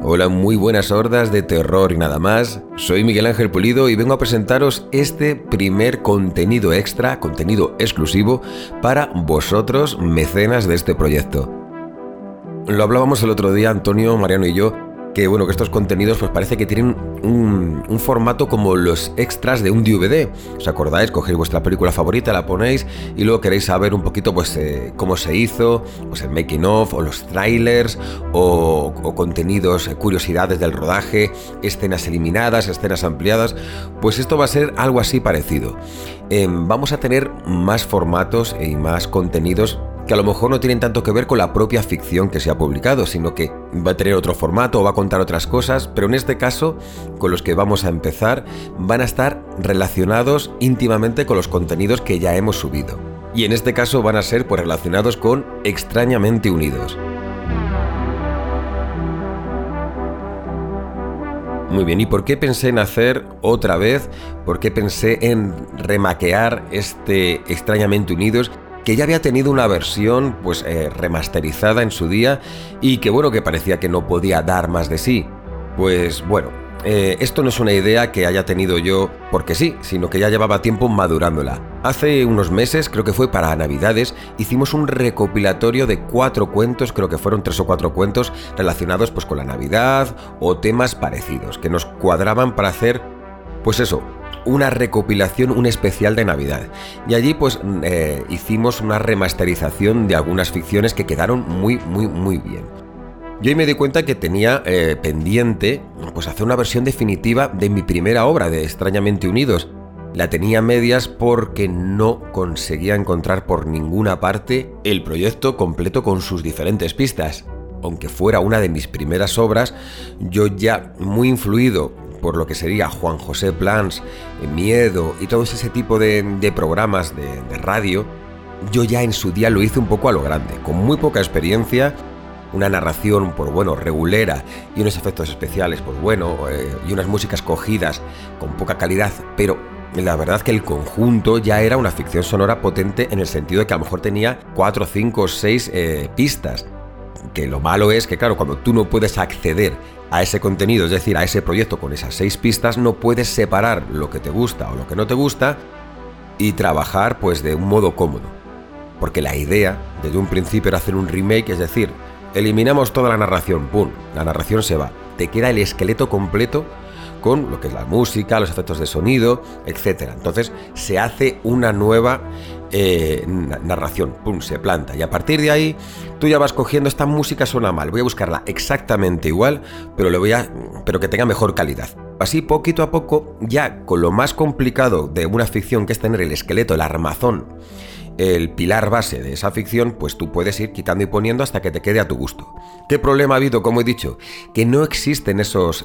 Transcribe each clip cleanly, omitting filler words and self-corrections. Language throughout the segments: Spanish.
Hola, muy buenas hordas de terror y nada más. Soy Miguel Ángel Pulido y vengo a presentaros este primer contenido extra, contenido exclusivo para vosotros, mecenas de este proyecto. Lo hablábamos el otro día, Antonio, Mariano y yo, que estos contenidos pues parece que tienen un formato como los extras de un DVD. ¿Os acordáis? Cogéis vuestra película favorita, la ponéis y luego queréis saber un poquito cómo se hizo, pues el making of, o los trailers, o contenidos, curiosidades del rodaje, escenas eliminadas, escenas ampliadas. Pues esto va a ser algo así parecido. Vamos a tener más formatos y más contenidos que a lo mejor no tienen tanto que ver con la propia ficción que se ha publicado, sino que va a tener otro formato o va a contar otras cosas, pero en este caso, con los que vamos a empezar, van a estar relacionados íntimamente con los contenidos que ya hemos subido. Y en este caso van a ser relacionados con Extrañamente Unidos. Muy bien, ¿y por qué pensé en hacer otra vez? ¿Por qué pensé en remaquear este Extrañamente Unidos? Que ya había tenido una versión remasterizada en su día y que parecía que no podía dar más de sí. Esto no es una idea que haya tenido yo porque sí, sino que ya llevaba tiempo madurándola. Hace unos meses, creo que fue para Navidades, hicimos un recopilatorio de 4 cuentos, creo que fueron 3 o 4 cuentos relacionados con la Navidad o temas parecidos, que nos cuadraban para hacer, una recopilación, un especial de Navidad. Y allí hicimos una remasterización de algunas ficciones que quedaron muy bien. Yo ahí me di cuenta que tenía pendiente hacer una versión definitiva de mi primera obra, de Extrañamente Unidos. La tenía a medias porque no conseguía encontrar por ninguna parte el proyecto completo con sus diferentes pistas. Aunque fuera una de mis primeras obras, yo ya muy influido por lo que sería Juan José Plans, Miedo y todo ese tipo de programas de radio, yo ya en su día lo hice un poco a lo grande, con muy poca experiencia, una narración regulera y unos efectos especiales y unas músicas cogidas con poca calidad, pero la verdad que el conjunto ya era una ficción sonora potente en el sentido de que a lo mejor tenía 4, 5 o 6 pistas. Que lo malo es que, claro, cuando tú no puedes acceder a ese contenido, es decir, a ese proyecto con esas 6 pistas, no puedes separar lo que te gusta o lo que no te gusta y trabajar de un modo cómodo. Porque la idea, desde un principio, era hacer un remake, es decir, eliminamos toda la narración, ¡pum!, la narración se va. Te queda el esqueleto completo con lo que es la música, los efectos de sonido, etc. Entonces se hace una nueva narración, ¡pum!, se planta. Y a partir de ahí tú ya vas cogiendo, esta música suena mal, voy a buscarla exactamente igual, pero que tenga mejor calidad. Así, poquito a poco, ya con lo más complicado de una ficción, que es tener el esqueleto, el armazón, el pilar base de esa ficción, tú puedes ir quitando y poniendo hasta que te quede a tu gusto. ¿Qué problema ha habido? Como he dicho, que no existen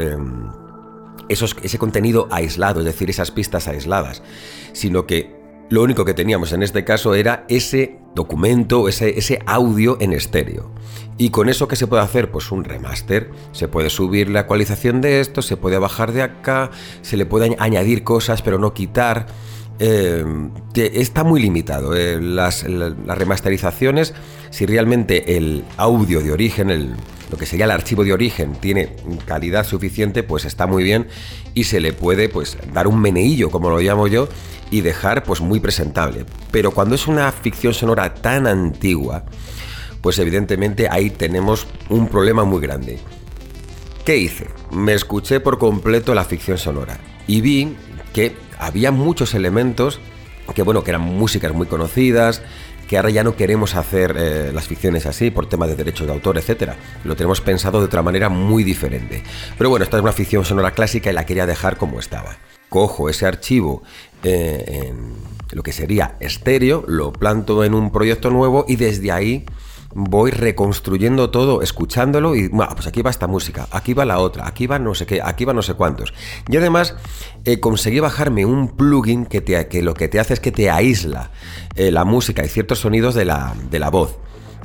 ese contenido aislado, es decir, esas pistas aisladas, sino que lo único que teníamos en este caso era ese documento, ese audio en estéreo. Y con eso, ¿qué se puede hacer? Un remaster. Se puede subir la ecualización de esto, se puede bajar de acá, se le puede añadir cosas pero no quitar. Está muy limitado. Las remasterizaciones, si realmente el audio de origen, lo que sería el archivo de origen, tiene calidad suficiente, está muy bien y se le puede dar un meneillo, como lo llamo yo, y dejar muy presentable. Pero cuando es una ficción sonora tan antigua, evidentemente ahí tenemos un problema muy grande. ¿Qué hice? Me escuché por completo la ficción sonora y vi que había muchos elementos que eran músicas muy conocidas, que ahora ya no queremos hacer las ficciones así por temas de derechos de autor, etcétera. Lo tenemos pensado de otra manera muy diferente. Pero esta es una ficción sonora clásica y la quería dejar como estaba. Cojo ese archivo en lo que sería estéreo, lo planto en un proyecto nuevo y desde ahí voy reconstruyendo todo, escuchándolo y aquí va esta música, aquí va la otra, aquí va no sé qué, aquí va no sé cuántos. Y además conseguí bajarme un plugin que lo que te hace es que te aísla la música y ciertos sonidos de la voz.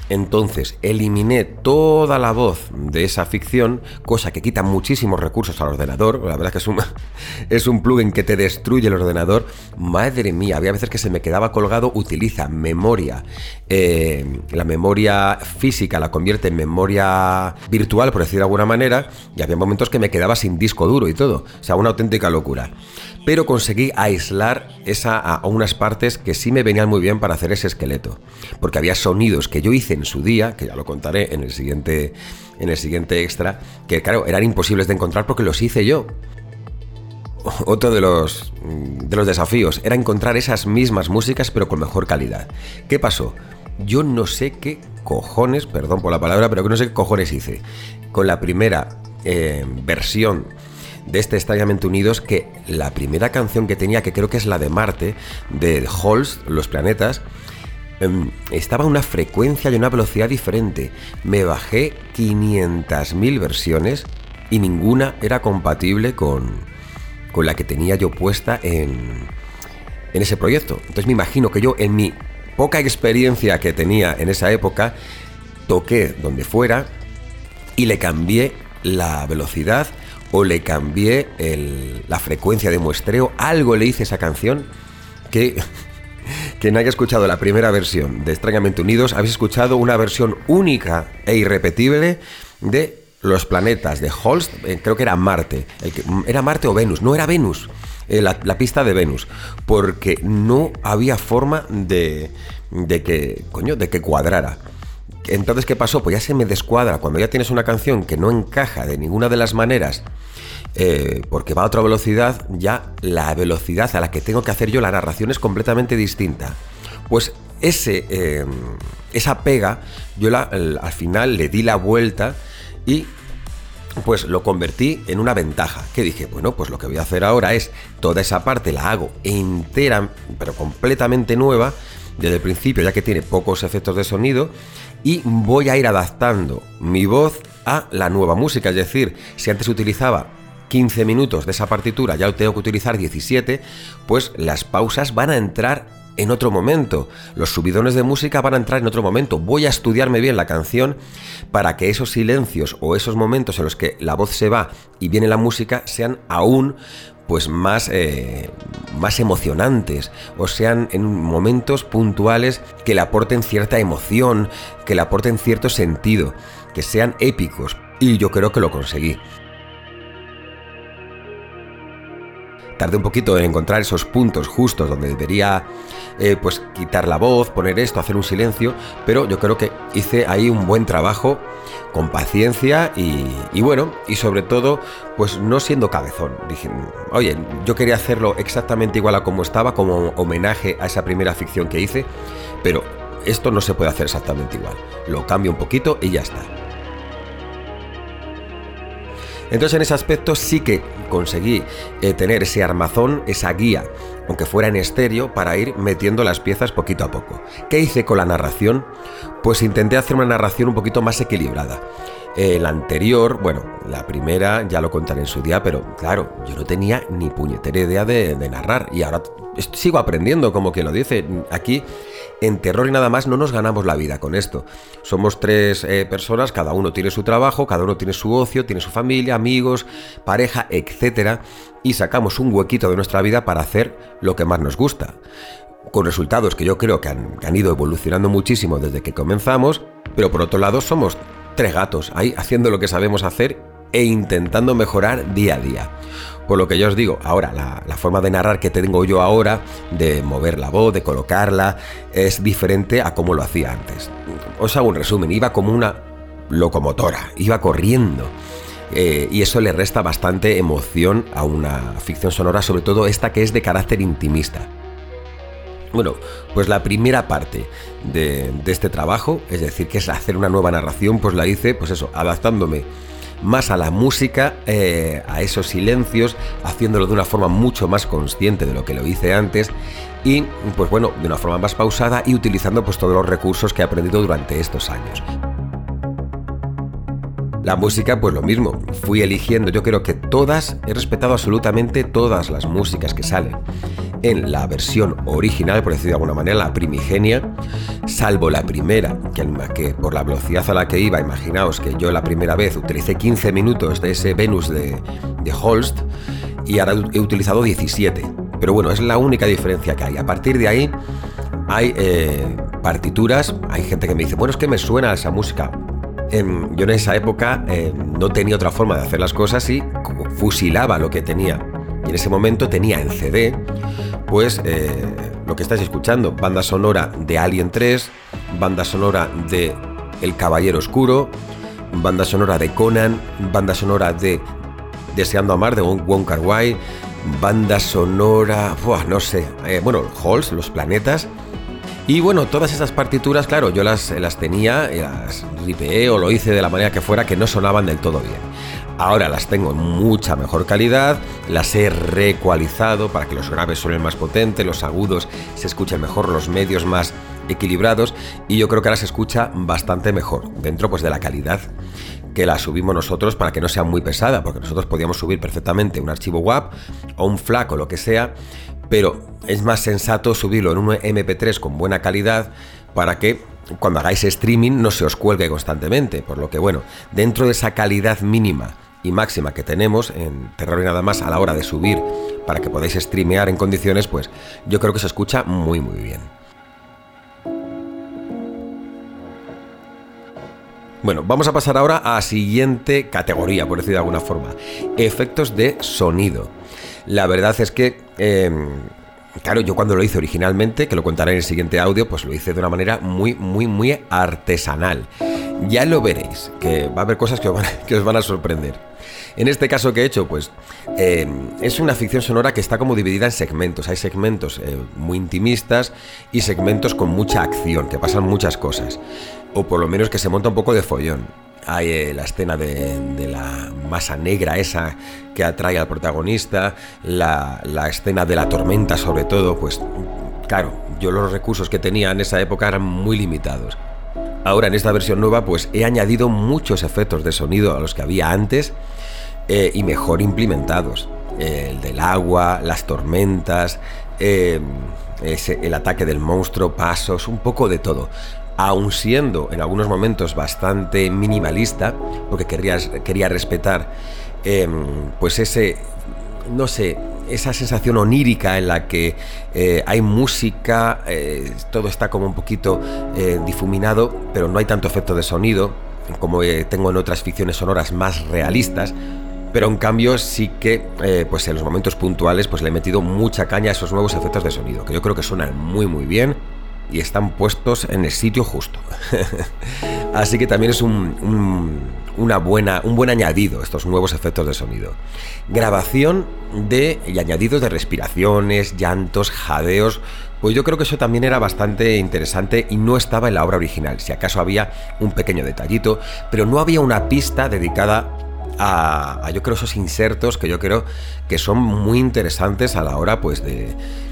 Entonces eliminé toda la voz de esa ficción, cosa que quita muchísimos recursos al ordenador. La verdad es que es un plugin que te destruye el ordenador. Madre mía, había veces que se me quedaba colgado. Utiliza memoria, la memoria física la convierte en memoria virtual, por decir de alguna manera, y había momentos que me quedaba sin disco duro y todo. O sea, una auténtica locura. Pero conseguí aislar a unas partes que sí me venían muy bien para hacer ese esqueleto, porque había sonidos que yo hice en su día, que ya lo contaré en el siguiente extra, que claro, eran imposibles de encontrar porque los hice yo. Otro de los desafíos era encontrar esas mismas músicas pero con mejor calidad. ¿Qué pasó? Yo no sé qué cojones, perdón por la palabra, pero que no sé qué cojones hice con la primera versión de este Extrañamente Unidos, que la primera canción que tenía, que creo que es la de Marte, de Holst, Los Planetas, estaba a una frecuencia y una velocidad diferente. Me bajé 500.000 versiones y ninguna era compatible con la que tenía yo puesta en ese proyecto. Entonces me imagino que yo, en mi poca experiencia que tenía en esa época, toqué donde fuera y le cambié la velocidad o le cambié la frecuencia de muestreo. Algo le hice a esa canción que quien haya escuchado la primera versión de Extrañamente Unidos, habéis escuchado una versión única e irrepetible de Los Planetas, de Holst, creo que era Marte. ¿Era Marte o Venus? No, era Venus, la pista de Venus, porque no había forma de que cuadrara. Entonces, ¿qué pasó? Pues ya se me descuadra. Cuando ya tienes una canción que no encaja de ninguna de las maneras, porque va a otra velocidad, ya la velocidad a la que tengo que hacer yo la narración es completamente distinta. Pues esa pega, yo al final le di la vuelta y pues lo convertí en una ventaja. Que dije, bueno, pues lo que voy a hacer ahora es toda esa parte la hago entera, pero completamente nueva, desde el principio, ya que tiene pocos efectos de sonido, y voy a ir adaptando mi voz a la nueva música. Es decir, si antes utilizaba 15 minutos de esa partitura, ya tengo que utilizar 17, pues las pausas van a entrar en otro momento, los subidones de música van a entrar en otro momento. Voy a estudiarme bien la canción para que esos silencios o esos momentos en los que la voz se va y viene la música sean aún pues más emocionantes, o sean en momentos puntuales que le aporten cierta emoción, que le aporten cierto sentido, que sean épicos, y yo creo que lo conseguí. Tardé un poquito en encontrar esos puntos justos donde debería pues quitar la voz, poner esto, hacer un silencio, pero yo creo que hice ahí un buen trabajo con paciencia y bueno, y sobre todo pues no siendo cabezón. Dije, oye, yo quería hacerlo exactamente igual a como estaba, como homenaje a esa primera ficción que hice, pero esto no se puede hacer exactamente igual. Lo cambio un poquito y ya está. Entonces en ese aspecto sí que conseguí tener ese armazón, esa guía, aunque fuera en estéreo, para ir metiendo las piezas poquito a poco. ¿Qué hice con la narración? Pues intenté hacer una narración un poquito más equilibrada. La anterior, bueno, la primera ya lo contaré en su día, pero claro, yo no tenía ni puñetera idea de narrar, y ahora sigo aprendiendo, como quien lo dice. Aquí en Terror y Nada Más no nos ganamos la vida con esto. Somos 3 personas, cada uno tiene su trabajo, cada uno tiene su ocio, tiene su familia, amigos, pareja, etcétera, y sacamos un huequito de nuestra vida para hacer lo que más nos gusta, con resultados que yo creo que han ido evolucionando muchísimo desde que comenzamos. Pero por otro lado somos 3 gatos ahí haciendo lo que sabemos hacer e intentando mejorar día a día. Por lo que yo os digo, ahora la forma de narrar que tengo yo ahora, de mover la voz, de colocarla, es diferente a como lo hacía antes. Os hago un resumen: iba como una locomotora, iba corriendo, y eso le resta bastante emoción a una ficción sonora, sobre todo esta que es de carácter intimista. Bueno, pues la primera parte de este trabajo, es decir, que es hacer una nueva narración, pues la hice, pues eso, adaptándome más a la música, a esos silencios, haciéndolo de una forma mucho más consciente de lo que lo hice antes, y pues bueno, de una forma más pausada, y utilizando pues todos los recursos que he aprendido durante estos años. La música, pues lo mismo, fui eligiendo, yo creo que he respetado absolutamente todas las músicas que salen. en la versión original, por decirlo de alguna manera, la primigenia, salvo la primera, que por la velocidad a la que iba, imaginaos que yo la primera vez utilicé 15 minutos de ese Venus de Holst y ahora he utilizado 17. Pero bueno, es la única diferencia que hay. A partir de ahí hay partituras, hay gente que me dice, bueno, es que me suena esa música. Yo en esa época no tenía otra forma de hacer las cosas y fusilaba lo que tenía. Y en ese momento tenía en CD, pues lo que estáis escuchando, banda sonora de Alien 3, banda sonora de El Caballero Oscuro, banda sonora de Conan, banda sonora de Deseando Amar de Wong Kar-wai, banda sonora, no sé, Halls, Los Planetas. Y bueno, todas esas partituras, claro, yo las tenía, las ripeé o lo hice de la manera que fuera, que no sonaban del todo bien. Ahora las tengo en mucha mejor calidad, las he reecualizado para que los graves suenen más potentes, los agudos se escuchen mejor, los medios más equilibrados, y yo creo que ahora se escucha bastante mejor, dentro pues de la calidad que la subimos nosotros para que no sea muy pesada, porque nosotros podíamos subir perfectamente un archivo WAV o un FLAC o lo que sea, pero es más sensato subirlo en un MP3 con buena calidad para que cuando hagáis streaming no se os cuelgue constantemente, por lo que bueno, dentro de esa calidad mínima y máxima que tenemos en Terror y Nada Más a la hora de subir para que podáis streamear en condiciones, pues yo creo que se escucha muy muy bien. Bueno, vamos a pasar ahora a la siguiente categoría, por decir de alguna forma, efectos de sonido. La verdad es que, claro, yo cuando lo hice originalmente, que lo contaré en el siguiente audio, pues lo hice de una manera muy, muy, muy artesanal. Ya lo veréis, que va a haber cosas que os van a sorprender. En este caso que he hecho, pues es una ficción sonora que está como dividida en segmentos. Hay segmentos muy intimistas y segmentos con mucha acción, que pasan muchas cosas. O por lo menos que se monta un poco de follón. Hay la escena de la masa negra esa que atrae al protagonista, la escena de la tormenta sobre todo, pues claro, yo los recursos que tenía en esa época eran muy limitados. Ahora en esta versión nueva pues he añadido muchos efectos de sonido a los que había antes y mejor implementados. El del agua, las tormentas, el ataque del monstruo, pasos, un poco de todo. Aun siendo en algunos momentos bastante minimalista, porque quería respetar pues ese, no sé, esa sensación onírica en la que hay música, todo está como un poquito difuminado, pero no hay tanto efecto de sonido como tengo en otras ficciones sonoras más realistas. Pero en cambio sí que pues en los momentos puntuales pues le he metido mucha caña a esos nuevos efectos de sonido, que yo creo que suenan muy muy bien y están puestos en el sitio justo. Así que también es un buen añadido estos nuevos efectos de sonido. Grabación y añadidos de respiraciones, llantos, jadeos. Pues yo creo que eso también era bastante interesante y no estaba en la obra original. Si acaso había un pequeño detallito, pero no había una pista dedicada a yo creo esos insertos que yo creo que son muy interesantes a la hora pues de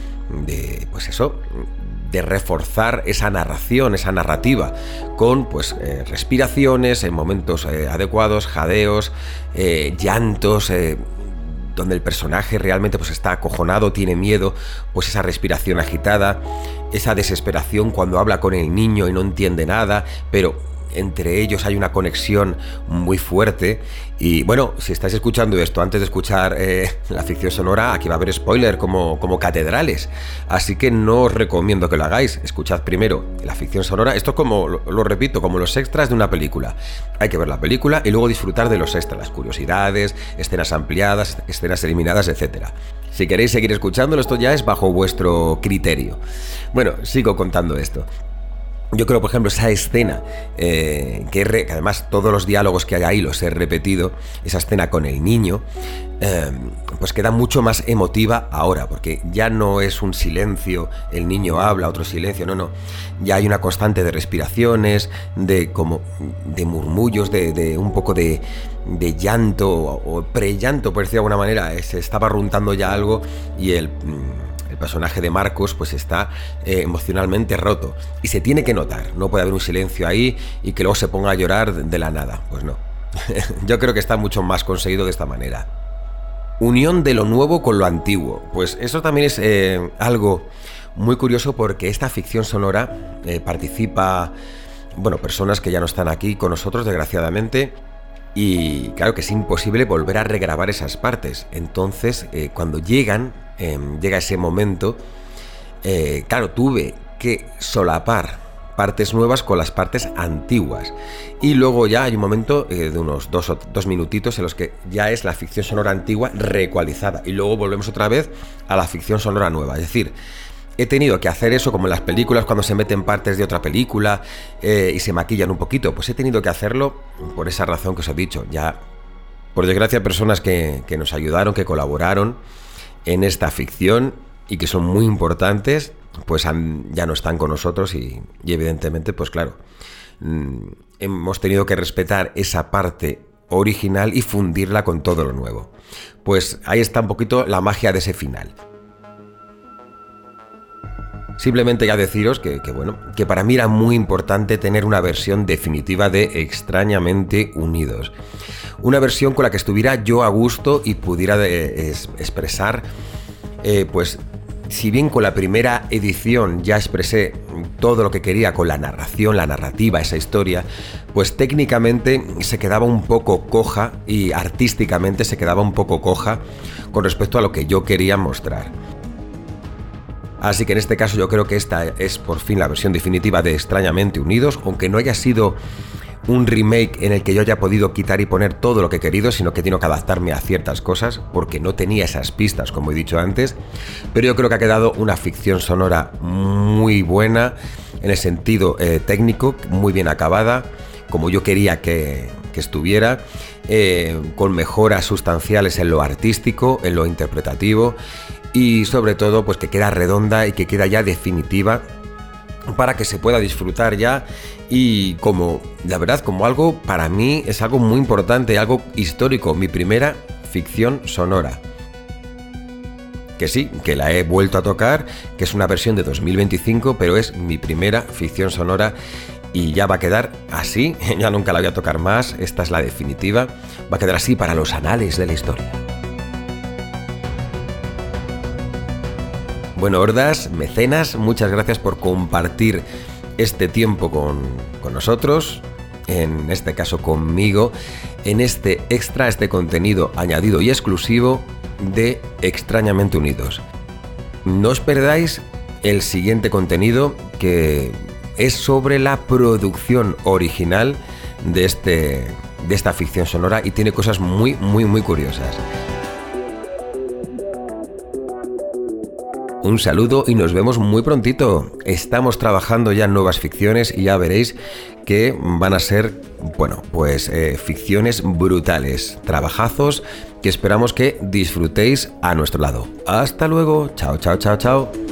reforzar esa narración, esa narrativa con pues respiraciones en momentos adecuados, jadeos, llantos, donde el personaje realmente pues está acojonado, tiene miedo, pues esa respiración agitada, esa desesperación cuando habla con el niño y no entiende nada, pero entre ellos hay una conexión muy fuerte. Y bueno, si estáis escuchando esto antes de escuchar la ficción sonora, aquí va a haber spoiler como catedrales, así que no os recomiendo que lo hagáis. Escuchad primero la ficción sonora. Esto es como, lo repito, como los extras de una película. Hay que ver la película y luego disfrutar de los extras, las curiosidades, escenas ampliadas, escenas eliminadas, etc. Si queréis seguir escuchándolo, esto ya es bajo vuestro criterio. Bueno, sigo contando esto. Yo creo, por ejemplo, esa escena, que además todos los diálogos que hay ahí los he repetido, esa escena con el niño, pues queda mucho más emotiva ahora, porque ya no es un silencio, el niño habla, otro silencio, no, ya hay una constante de respiraciones, de murmullos, de un poco de llanto o pre-llanto, por decirlo de alguna manera. Se está barruntando ya algo y el personaje de Marcos pues está emocionalmente roto y se tiene que notar. No puede haber un silencio ahí y que luego se ponga a llorar de la nada, pues no. Yo creo que está mucho más conseguido de esta manera. Unión de lo nuevo con lo antiguo. Pues eso también es algo muy curioso, porque esta ficción sonora participa, bueno, personas que ya no están aquí con nosotros, desgraciadamente, y claro que es imposible volver a regrabar esas partes. Entonces, cuando llega ese momento, claro, tuve que solapar partes nuevas con las partes antiguas, y luego ya hay un momento de unos dos minutitos en los que ya es la ficción sonora antigua reecualizada, y luego volvemos otra vez a la ficción sonora nueva. Es decir, he tenido que hacer eso como en las películas, cuando se meten partes de otra película y se maquillan un poquito. Pues he tenido que hacerlo por esa razón que os he dicho. Ya, por desgracia, personas que nos ayudaron, que colaboraron en esta ficción y que son muy importantes, pues ya no están con nosotros, y evidentemente, pues claro, hemos tenido que respetar esa parte original y fundirla con todo lo nuevo. Pues ahí está un poquito la magia de ese final. Simplemente ya deciros que para mí era muy importante tener una versión definitiva de Extrañamente Unidos. Una versión con la que estuviera yo a gusto y pudiera expresar, pues si bien con la primera edición ya expresé todo lo que quería con la narración, la narrativa, esa historia, pues técnicamente se quedaba un poco coja, y artísticamente se quedaba un poco coja con respecto a lo que yo quería mostrar. Así que en este caso yo creo que esta es por fin la versión definitiva de Extrañamente Unidos, aunque no haya sido un remake en el que yo haya podido quitar y poner todo lo que he querido, sino que he tenido que adaptarme a ciertas cosas porque no tenía esas pistas, como he dicho antes. Pero yo creo que ha quedado una ficción sonora muy buena en el sentido técnico, muy bien acabada, como yo quería que estuviera, con mejoras sustanciales en lo artístico, en lo interpretativo, y sobre todo pues que queda redonda y que queda ya definitiva para que se pueda disfrutar ya, y como, la verdad, como algo, para mí es algo muy importante, algo histórico, mi primera ficción sonora. Que sí, que la he vuelto a tocar, que es una versión de 2025, pero es mi primera ficción sonora y ya va a quedar así, ya nunca la voy a tocar más, esta es la definitiva, va a quedar así para los anales de la historia. Bueno, hordas, mecenas, muchas gracias por compartir este tiempo con nosotros, en este caso conmigo, en este extra, este contenido añadido y exclusivo de Extrañamente Unidos. No os perdáis el siguiente contenido, que es sobre la producción original de esta ficción sonora, y tiene cosas muy, muy, muy curiosas. Un saludo y nos vemos muy prontito. Estamos trabajando ya en nuevas ficciones y ya veréis que van a ser, bueno, pues ficciones brutales, trabajazos que esperamos que disfrutéis a nuestro lado. Hasta luego. Chao, chao, chao, chao.